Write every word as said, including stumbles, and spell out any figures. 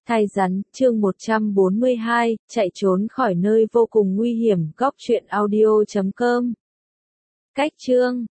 Thai rắn, chương một trăm bốn mươi hai, chạy trốn khỏi nơi vô cùng nguy hiểm, góc truyện audio chấm com. Cách chương